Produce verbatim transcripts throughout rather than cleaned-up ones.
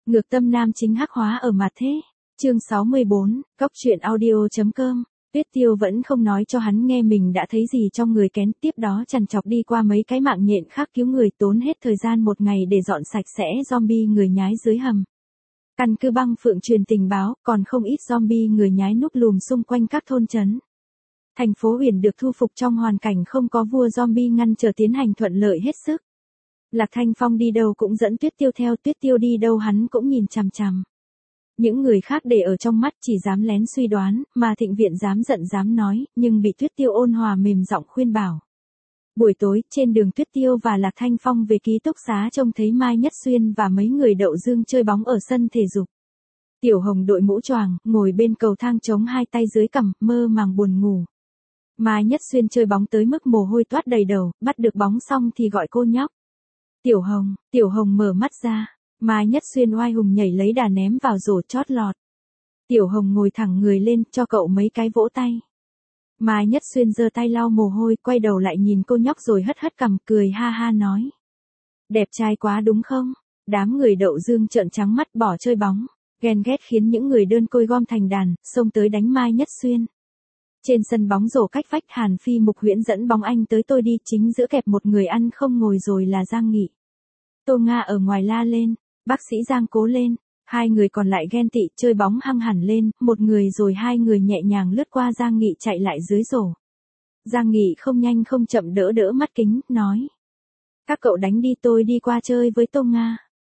Ngược tâm nam chính hắc hóa ở mặt thế. Chương sáu mươi bốn, Cóc truyện audio.com. Tuyết Tiêu vẫn không nói cho hắn nghe mình đã thấy gì trong người kén, tiếp đó trằn trọc đi qua mấy cái mạng nhện khác cứu người, tốn hết thời gian một ngày để dọn sạch sẽ zombie người nhái dưới hầm. Căn cứ băng phượng truyền tình báo, còn không ít zombie người nhái núp lùm xung quanh các thôn trấn. Thành phố Huyền được thu phục trong hoàn cảnh không có vua zombie ngăn trở tiến hành thuận lợi hết sức. Lạc Thanh Phong đi đâu cũng dẫn Tuyết Tiêu theo, Tuyết Tiêu đi đâu hắn cũng nhìn chằm chằm. Những người khác để ở trong mắt chỉ dám lén suy đoán, mà Thịnh Viện dám giận dám nói, nhưng bị Tuyết Tiêu ôn hòa mềm giọng khuyên bảo. Buổi tối, trên đường Tuyết Tiêu và Lạc Thanh Phong về ký túc xá trông thấy Mai Nhất Xuyên và mấy người đậu dương chơi bóng ở sân thể dục. Tiểu Hồng đội mũ choàng, ngồi bên cầu thang chống hai tay dưới cằm, mơ màng buồn ngủ. Mai Nhất Xuyên chơi bóng tới mức mồ hôi toát đầy đầu, bắt được bóng xong thì gọi cô nhóc. Tiểu Hồng, Tiểu Hồng mở mắt ra. Mai Nhất Xuyên oai hùng nhảy lấy đà ném vào rổ chót lọt. Tiểu Hồng ngồi thẳng người lên, cho cậu mấy cái vỗ tay. Mai Nhất Xuyên giơ tay lau mồ hôi, quay đầu lại nhìn cô nhóc rồi hất hất cằm, cười ha ha nói. Đẹp trai quá đúng không? Đám người đậu dương trợn trắng mắt bỏ chơi bóng. Ghen ghét khiến những người đơn côi gom thành đàn, xông tới đánh Mai Nhất Xuyên. Trên sân bóng rổ cách vách, Hàn Phi Mục Huyễn dẫn bóng anh tới tôi đi, chính giữa kẹp một người ăn không ngồi rồi là Giang Nghị. Tô Nga ở ngoài la lên. Bác sĩ Giang cố lên, hai người còn lại ghen tị chơi bóng hăng hẳn lên, một người rồi hai người nhẹ nhàng lướt qua Giang Nghị chạy lại dưới rổ. Giang Nghị không nhanh không chậm đỡ đỡ mắt kính, nói. Các cậu đánh đi, tôi đi qua chơi với Tô Nga.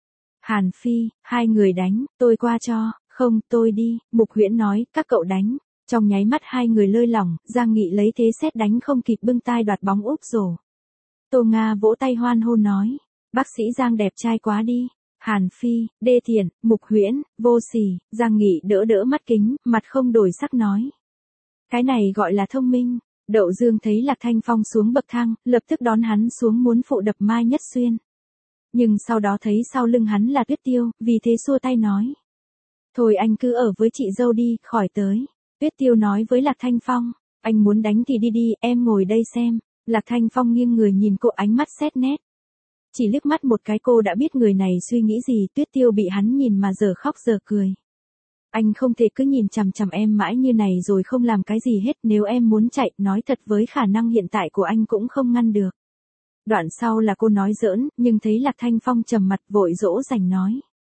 Hàn Phi, hai người đánh, tôi qua cho, không, tôi đi, Mục Huyễn nói, các cậu đánh. Trong nháy mắt hai người lơi lỏng, Giang Nghị lấy thế xét đánh không kịp bưng tay đoạt bóng úp rổ. Tô Nga vỗ tay hoan hô nói, bác sĩ Giang đẹp trai quá đi. Hàn Phi, Đê Thiện, Mục Huyễn, Vô Sỉ, Giang Nghị đỡ đỡ mắt kính, mặt không đổi sắc nói. Cái này gọi là thông minh. Đậu Dương thấy Lạc Thanh Phong xuống bậc thang, lập tức đón hắn xuống muốn phụ đập Mai Nhất Xuyên. Nhưng sau đó thấy sau lưng hắn là Tuyết Tiêu, vì thế xua tay nói. Thôi anh cứ ở với chị dâu đi, khỏi tới. Tuyết Tiêu nói với Lạc Thanh Phong, anh muốn đánh thì đi đi, em ngồi đây xem. Lạc Thanh Phong nghiêng người nhìn cô, ánh mắt xét nét. Chỉ liếc mắt một cái cô đã biết người này suy nghĩ gì. Tuyết Tiêu bị hắn nhìn mà giờ khóc giờ cười. Anh không thể cứ nhìn chằm chằm em mãi như này rồi không làm cái gì hết, nếu em muốn chạy, nói thật với khả năng hiện tại của anh cũng không ngăn được. Đoạn sau là cô nói giỡn, nhưng thấy Lạc Thanh Phong trầm mặt vội dỗ dành nói.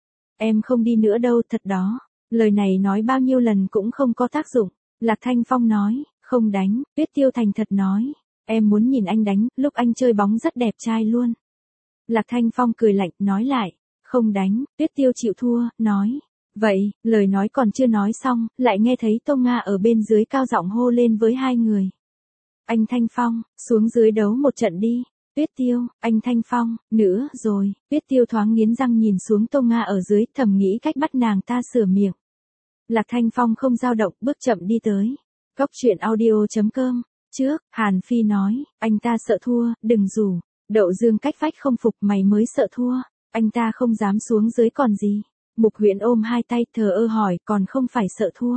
Em không đi nữa đâu, thật đó. Lời này nói bao nhiêu lần cũng không có tác dụng. Lạc Thanh Phong nói, không đánh. Tuyết Tiêu thành thật nói, em muốn nhìn anh đánh, lúc anh chơi bóng rất đẹp trai luôn. Lạc Thanh Phong cười lạnh, nói lại, không đánh. Tuyết Tiêu chịu thua, nói. Vậy, lời nói còn chưa nói xong, lại nghe thấy Tô Nga ở bên dưới cao giọng hô lên với hai người. Anh Thanh Phong, xuống dưới đấu một trận đi. Tuyết Tiêu, anh Thanh Phong, nữa rồi. Tuyết Tiêu thoáng nghiến răng nhìn xuống Tô Nga ở dưới, thầm nghĩ cách bắt nàng ta sửa miệng. Lạc Thanh Phong không dao động, bước chậm đi tới. Cóc truyện audio.com. Trước, Hàn Phi nói, anh ta sợ thua, đừng rủ. Đậu Dương cách vách không phục, mày mới sợ thua. Anh ta không dám xuống dưới còn gì. Mục Huyễn ôm hai tay thờ ơ hỏi, còn không phải sợ thua.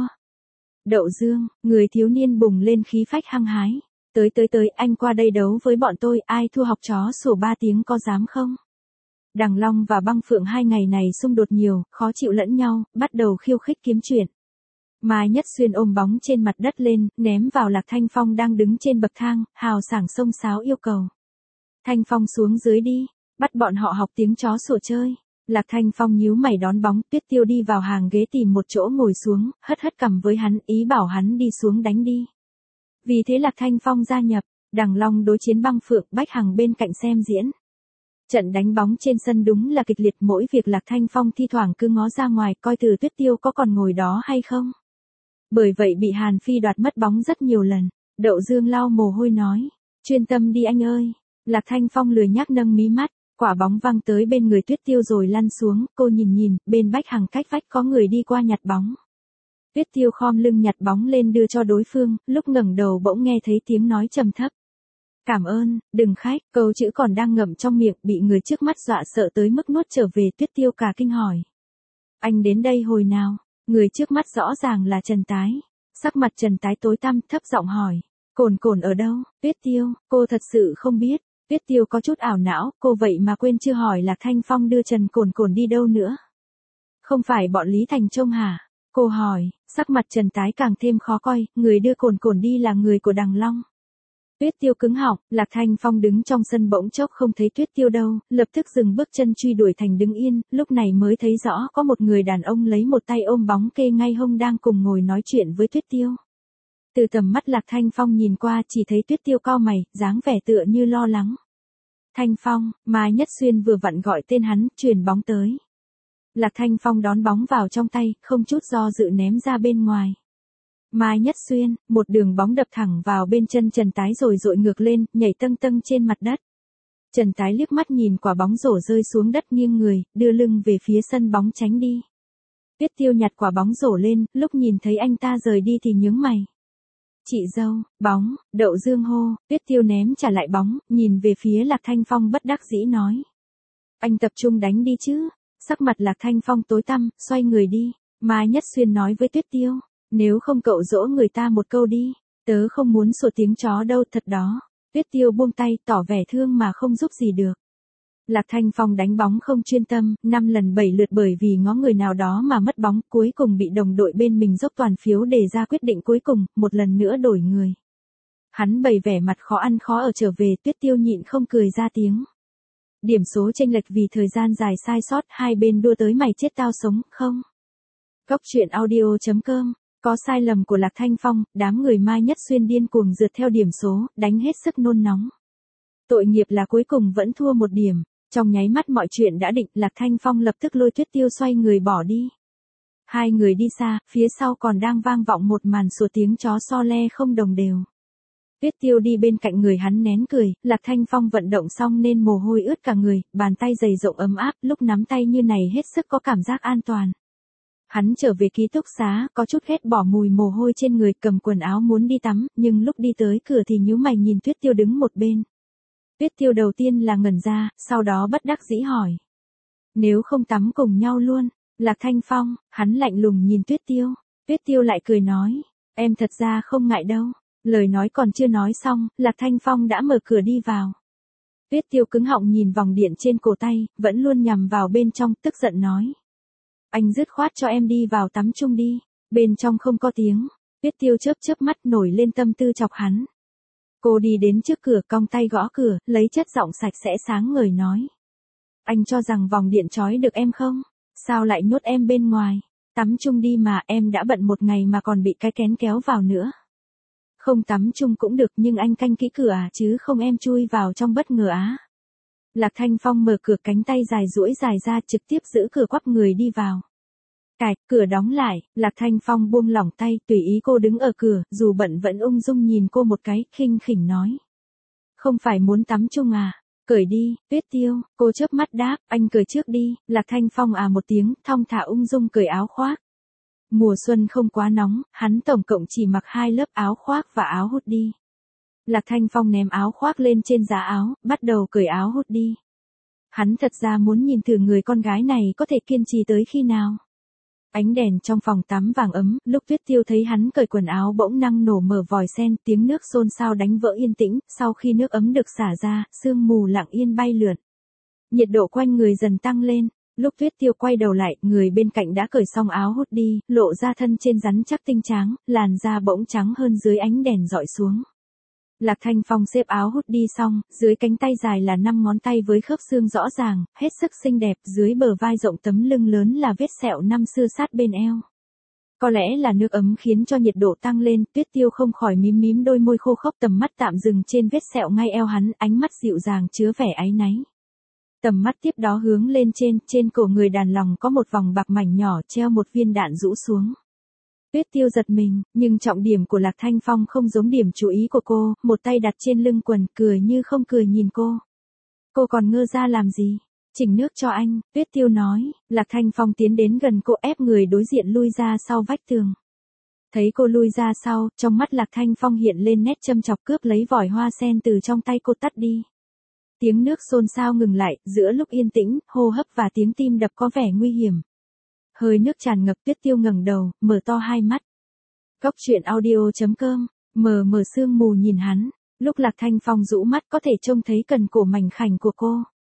Đậu Dương, người thiếu niên bùng lên khí phách hăng hái. Tới tới tới, anh qua đây đấu với bọn tôi, ai thua học chó sủa ba tiếng có dám không? Đằng Long và Băng Phượng hai ngày này xung đột nhiều, khó chịu lẫn nhau, bắt đầu khiêu khích kiếm chuyện. Mai Nhất Xuyên ôm bóng trên mặt đất lên, ném vào Lạc Thanh Phong đang đứng trên bậc thang, hào sảng xông xáo yêu cầu. Thanh Phong xuống dưới đi, bắt bọn họ học tiếng chó sủa chơi. Lạc Thanh Phong nhíu mày đón bóng, Tuyết Tiêu đi vào hàng ghế tìm một chỗ ngồi xuống, hất hất cằm với hắn, ý bảo hắn đi xuống đánh đi. Vì thế Lạc Thanh Phong gia nhập, Đằng Long đối chiến Băng Phượng, Bách Hằng bên cạnh xem diễn. Trận đánh bóng trên sân đúng là kịch liệt, mỗi việc Lạc Thanh Phong thi thoảng cứ ngó ra ngoài coi từ Tuyết Tiêu có còn ngồi đó hay không. Bởi vậy bị Hàn Phi đoạt mất bóng rất nhiều lần. Đậu Dương lau mồ hôi nói, chuyên tâm đi anh ơi. Lạc Thanh Phong lười nhác nâng mí mắt, quả bóng văng tới bên người Tuyết Tiêu rồi lăn xuống, cô nhìn nhìn, bên Bách Hằng cách vách có người đi qua nhặt bóng. Tuyết Tiêu khom lưng nhặt bóng lên đưa cho đối phương, lúc ngẩng đầu bỗng nghe thấy tiếng nói trầm thấp. Cảm ơn, đừng khách, câu chữ còn đang ngậm trong miệng bị người trước mắt dọa sợ tới mức nuốt trở về. Tuyết Tiêu cả kinh hỏi. Anh đến đây hồi nào? Người trước mắt rõ ràng là Trần Tái. Sắc mặt Trần Tái tối tăm, thấp giọng hỏi. Cồn Cồn ở đâu? Tuyết Tiêu, cô thật sự không biết. Tuyết Tiêu có chút ảo não, cô vậy mà quên chưa hỏi Lạc Thanh Phong đưa Trần Cồn Cồn đi đâu nữa. Không phải bọn Lý Thành Trông hả? Cô hỏi, sắc mặt Trần Tái càng thêm khó coi, người đưa Cồn Cồn đi là người của Đằng Long. Tuyết Tiêu cứng họng, Lạc Thanh Phong đứng trong sân bỗng chốc không thấy Tuyết Tiêu đâu, lập tức dừng bước chân truy đuổi thành đứng yên, lúc này mới thấy rõ có một người đàn ông lấy một tay ôm bóng kê ngay hông đang cùng ngồi nói chuyện với Tuyết Tiêu. Từ tầm mắt Lạc Thanh Phong nhìn qua chỉ thấy Tuyết Tiêu cau mày, dáng vẻ tựa như lo lắng. Thanh Phong, Mai Nhất Xuyên vừa vặn gọi tên hắn, truyền bóng tới. Lạc Thanh Phong đón bóng vào trong tay, không chút do dự ném ra bên ngoài. Mai Nhất Xuyên, một đường bóng đập thẳng vào bên chân Trần Tái rồi dội ngược lên, nhảy tâng tâng trên mặt đất. Trần Tái liếc mắt nhìn quả bóng rổ rơi xuống đất nghiêng người, đưa lưng về phía sân bóng tránh đi. Tuyết Tiêu nhặt quả bóng rổ lên, lúc nhìn thấy anh ta rời đi thì nhướng mày. Chị dâu, bóng, Đậu Dương hô, Tuyết Tiêu ném trả lại bóng, nhìn về phía Lạc Thanh Phong bất đắc dĩ nói. Anh tập trung đánh đi chứ. Sắc mặt Lạc Thanh Phong tối tăm, xoay người đi. Mai Nhất Xuyên nói với Tuyết Tiêu, nếu không cậu dỗ người ta một câu đi, tớ không muốn sủa tiếng chó đâu thật đó. Tuyết Tiêu buông tay, tỏ vẻ thương mà không giúp gì được. Lạc Thanh Phong đánh bóng không chuyên tâm, năm lần bảy lượt bởi vì ngó người nào đó mà mất bóng, cuối cùng bị đồng đội bên mình dốc toàn phiếu để ra quyết định cuối cùng, một lần nữa đổi người. Hắn bày vẻ mặt khó ăn khó ở trở về, Tuyết Tiêu nhịn không cười ra tiếng. Điểm số chênh lệch vì thời gian dài sai sót, hai bên đua tới mày chết tao sống, không? Cốc truyện audio chấm com, có sai lầm của Lạc Thanh Phong, đám người Mai Nhất Xuyên điên cuồng rượt theo điểm số, đánh hết sức nôn nóng. Tội nghiệp là cuối cùng vẫn thua một điểm, trong nháy mắt mọi chuyện đã định, Lạc Thanh Phong lập tức lôi Tuyết Tiêu xoay người bỏ đi. Hai người đi xa, phía sau còn đang vang vọng một màn sủa tiếng chó so le không đồng đều. Tuyết Tiêu đi bên cạnh người hắn nén cười, Lạc Thanh Phong vận động xong nên mồ hôi ướt cả người, bàn tay dày rộng ấm áp, lúc nắm tay như này hết sức có cảm giác an toàn. Hắn trở về ký túc xá, có chút ghét bỏ mùi mồ hôi trên người, cầm quần áo muốn đi tắm, nhưng lúc đi tới cửa thì nhíu mày nhìn Tuyết Tiêu đứng một bên. Tuyết Tiêu đầu tiên là ngẩn ra, sau đó bất đắc dĩ hỏi. Nếu không tắm cùng nhau luôn, Lạc Thanh Phong, hắn lạnh lùng nhìn Tuyết Tiêu. Tuyết Tiêu lại cười nói, em thật ra không ngại đâu. Lời nói còn chưa nói xong, Lạc Thanh Phong đã mở cửa đi vào. Tuyết Tiêu cứng họng nhìn vòng điện trên cổ tay, vẫn luôn nhằm vào bên trong, tức giận nói. Anh dứt khoát cho em đi vào tắm chung đi. Bên trong không có tiếng. Tuyết Tiêu chớp chớp mắt nổi lên tâm tư chọc hắn. Cô đi đến trước cửa, cong tay gõ cửa, lấy chất giọng sạch sẽ sáng ngời nói. Anh cho rằng vòng điện trói được em không? Sao lại nhốt em bên ngoài? Tắm chung đi mà, em đã bận một ngày mà còn bị cái kén kéo vào nữa. Không tắm chung cũng được nhưng anh canh kỹ cửa à, chứ không em chui vào trong bất ngờ á. Lạc Thanh Phong mở cửa, cánh tay dài duỗi dài ra, trực tiếp giữ cửa quắp người đi vào. Cạch, cửa đóng lại, Lạc Thanh Phong buông lỏng tay, tùy ý cô đứng ở cửa, dù bận vẫn ung dung nhìn cô một cái, khinh khỉnh nói. Không phải muốn tắm chung à? Cởi đi, Tuyết Tiêu, cô chớp mắt đáp, anh cởi trước đi. Lạc Thanh Phong à một tiếng, thong thả ung dung cởi áo khoác. Mùa xuân không quá nóng, hắn tổng cộng chỉ mặc hai lớp áo khoác và áo hoodie. Lạc Thanh Phong ném áo khoác lên trên giá áo, bắt đầu cởi áo hoodie. Hắn thật ra muốn nhìn thử người con gái này có thể kiên trì tới khi nào. Ánh đèn trong phòng tắm vàng ấm, lúc Tuyết Tiêu thấy hắn cởi quần áo bỗng năng nổ mở vòi sen, tiếng nước xôn xao đánh vỡ yên tĩnh, sau khi nước ấm được xả ra, sương mù lặng yên bay lượn. Nhiệt độ quanh người dần tăng lên. Lúc Tuyết Tiêu quay đầu lại, người bên cạnh đã cởi xong áo hoodie, lộ ra thân trên rắn chắc tinh tráng, làn da bỗng trắng hơn dưới ánh đèn dọi xuống. Lạc Thanh Phong xếp áo hoodie xong, dưới cánh tay dài là năm ngón tay với khớp xương rõ ràng, hết sức xinh đẹp, dưới bờ vai rộng tấm lưng lớn là vết sẹo năm xưa sát bên eo. Có lẽ là nước ấm khiến cho nhiệt độ tăng lên, Tuyết Tiêu không khỏi mím mím đôi môi khô khốc, tầm mắt tạm dừng trên vết sẹo ngay eo hắn, ánh mắt dịu dàng chứa vẻ áy náy. Tầm mắt tiếp đó hướng lên trên, trên cổ người đàn lòng có một vòng bạc mảnh nhỏ treo một viên đạn rũ xuống. Tuyết Tiêu giật mình, nhưng trọng điểm của Lạc Thanh Phong không giống điểm chú ý của cô, một tay đặt trên lưng quần, cười như không cười nhìn cô. Cô còn ngơ ra làm gì? Chỉnh nước cho anh, Tuyết Tiêu nói. Lạc Thanh Phong tiến đến gần cô, ép người đối diện lui ra sau vách tường. Thấy cô lui ra sau, trong mắt Lạc Thanh Phong hiện lên nét châm chọc, cướp lấy vòi hoa sen từ trong tay cô tắt đi. Tiếng nước xôn xao ngừng lại, giữa lúc yên tĩnh, hô hấp và tiếng tim đập có vẻ nguy hiểm. Hơi nước tràn ngập, Tuyết Tiêu ngẩng đầu, mở to hai mắt. Cốc truyện audio chấm com, mờ mờ sương mù nhìn hắn, lúc Lạc Thanh Phong rũ mắt có thể trông thấy cần cổ mảnh khảnh của cô.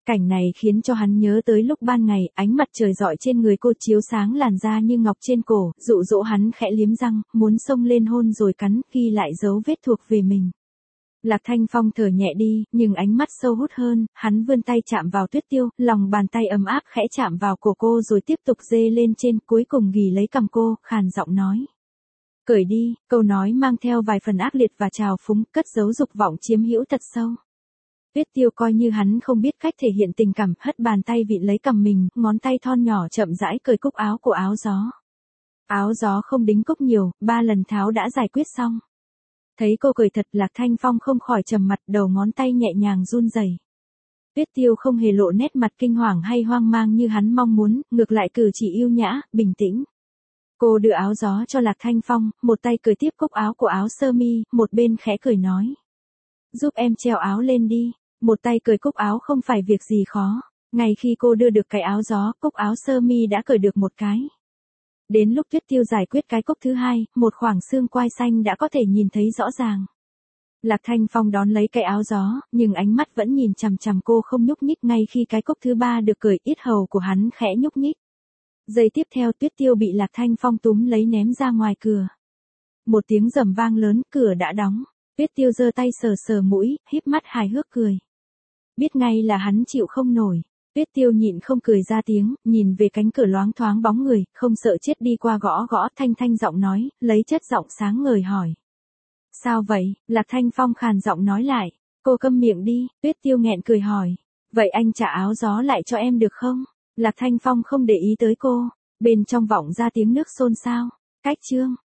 Cảnh này khiến cho hắn nhớ tới lúc ban ngày, ánh mặt trời rọi trên người cô chiếu sáng làn da như ngọc trên cổ, dụ dỗ hắn khẽ liếm răng, muốn xông lên hôn rồi cắn, ghi lại dấu vết thuộc về mình. Lạc Thanh Phong thở nhẹ đi, nhưng ánh mắt sâu hút hơn, hắn vươn tay chạm vào Tuyết Tiêu, lòng bàn tay ấm áp khẽ chạm vào cổ cô rồi tiếp tục dê lên trên, cuối cùng ghì lấy cằm cô, khàn giọng nói. Cởi đi, câu nói mang theo vài phần ác liệt và trào phúng, cất giấu dục vọng chiếm hữu thật sâu. Tuyết Tiêu coi như hắn không biết cách thể hiện tình cảm, hất bàn tay vịn lấy cằm mình, ngón tay thon nhỏ chậm rãi cởi cúc áo của áo gió. Áo gió không đính cúc nhiều, ba lần tháo đã giải quyết xong. Thấy cô cười thật, Lạc Thanh Phong không khỏi trầm mặt, đầu ngón tay nhẹ nhàng run rẩy. Tuyết Tiêu không hề lộ nét mặt kinh hoàng hay hoang mang như hắn mong muốn, ngược lại cử chỉ yêu nhã, bình tĩnh. Cô đưa áo gió cho Lạc Thanh Phong, một tay cởi tiếp cúc áo của áo sơ mi, một bên khẽ cười nói. Giúp em treo áo lên đi. Một tay cởi cúc áo không phải việc gì khó. Ngay khi cô đưa được cái áo gió, cúc áo sơ mi đã cởi được một cái. Đến lúc Tuyết Tiêu giải quyết cái cúc thứ hai, một khoảng xương quai xanh đã có thể nhìn thấy rõ ràng. Lạc Thanh Phong đón lấy cái áo gió, nhưng ánh mắt vẫn nhìn chằm chằm cô không nhúc nhích. Ngay khi cái cúc thứ ba được cởi, yết hầu của hắn khẽ nhúc nhích. Giây tiếp theo Tuyết Tiêu bị Lạc Thanh Phong túm lấy ném ra ngoài cửa. Một tiếng rầm vang lớn, cửa đã đóng. Tuyết Tiêu giơ tay sờ sờ mũi, híp mắt hài hước cười. Biết ngay là hắn chịu không nổi. Tuyết Tiêu nhịn không cười ra tiếng, nhìn về cánh cửa loáng thoáng bóng người, không sợ chết đi qua gõ gõ, thanh thanh giọng nói, lấy chất giọng sáng ngời hỏi. Sao vậy? Lạc Thanh Phong khàn giọng nói lại. Cô câm miệng đi. Tuyết Tiêu nghẹn cười hỏi. Vậy anh trả áo gió lại cho em được không? Lạc Thanh Phong không để ý tới cô. Bên trong vọng ra tiếng nước xôn xao. Cách chương.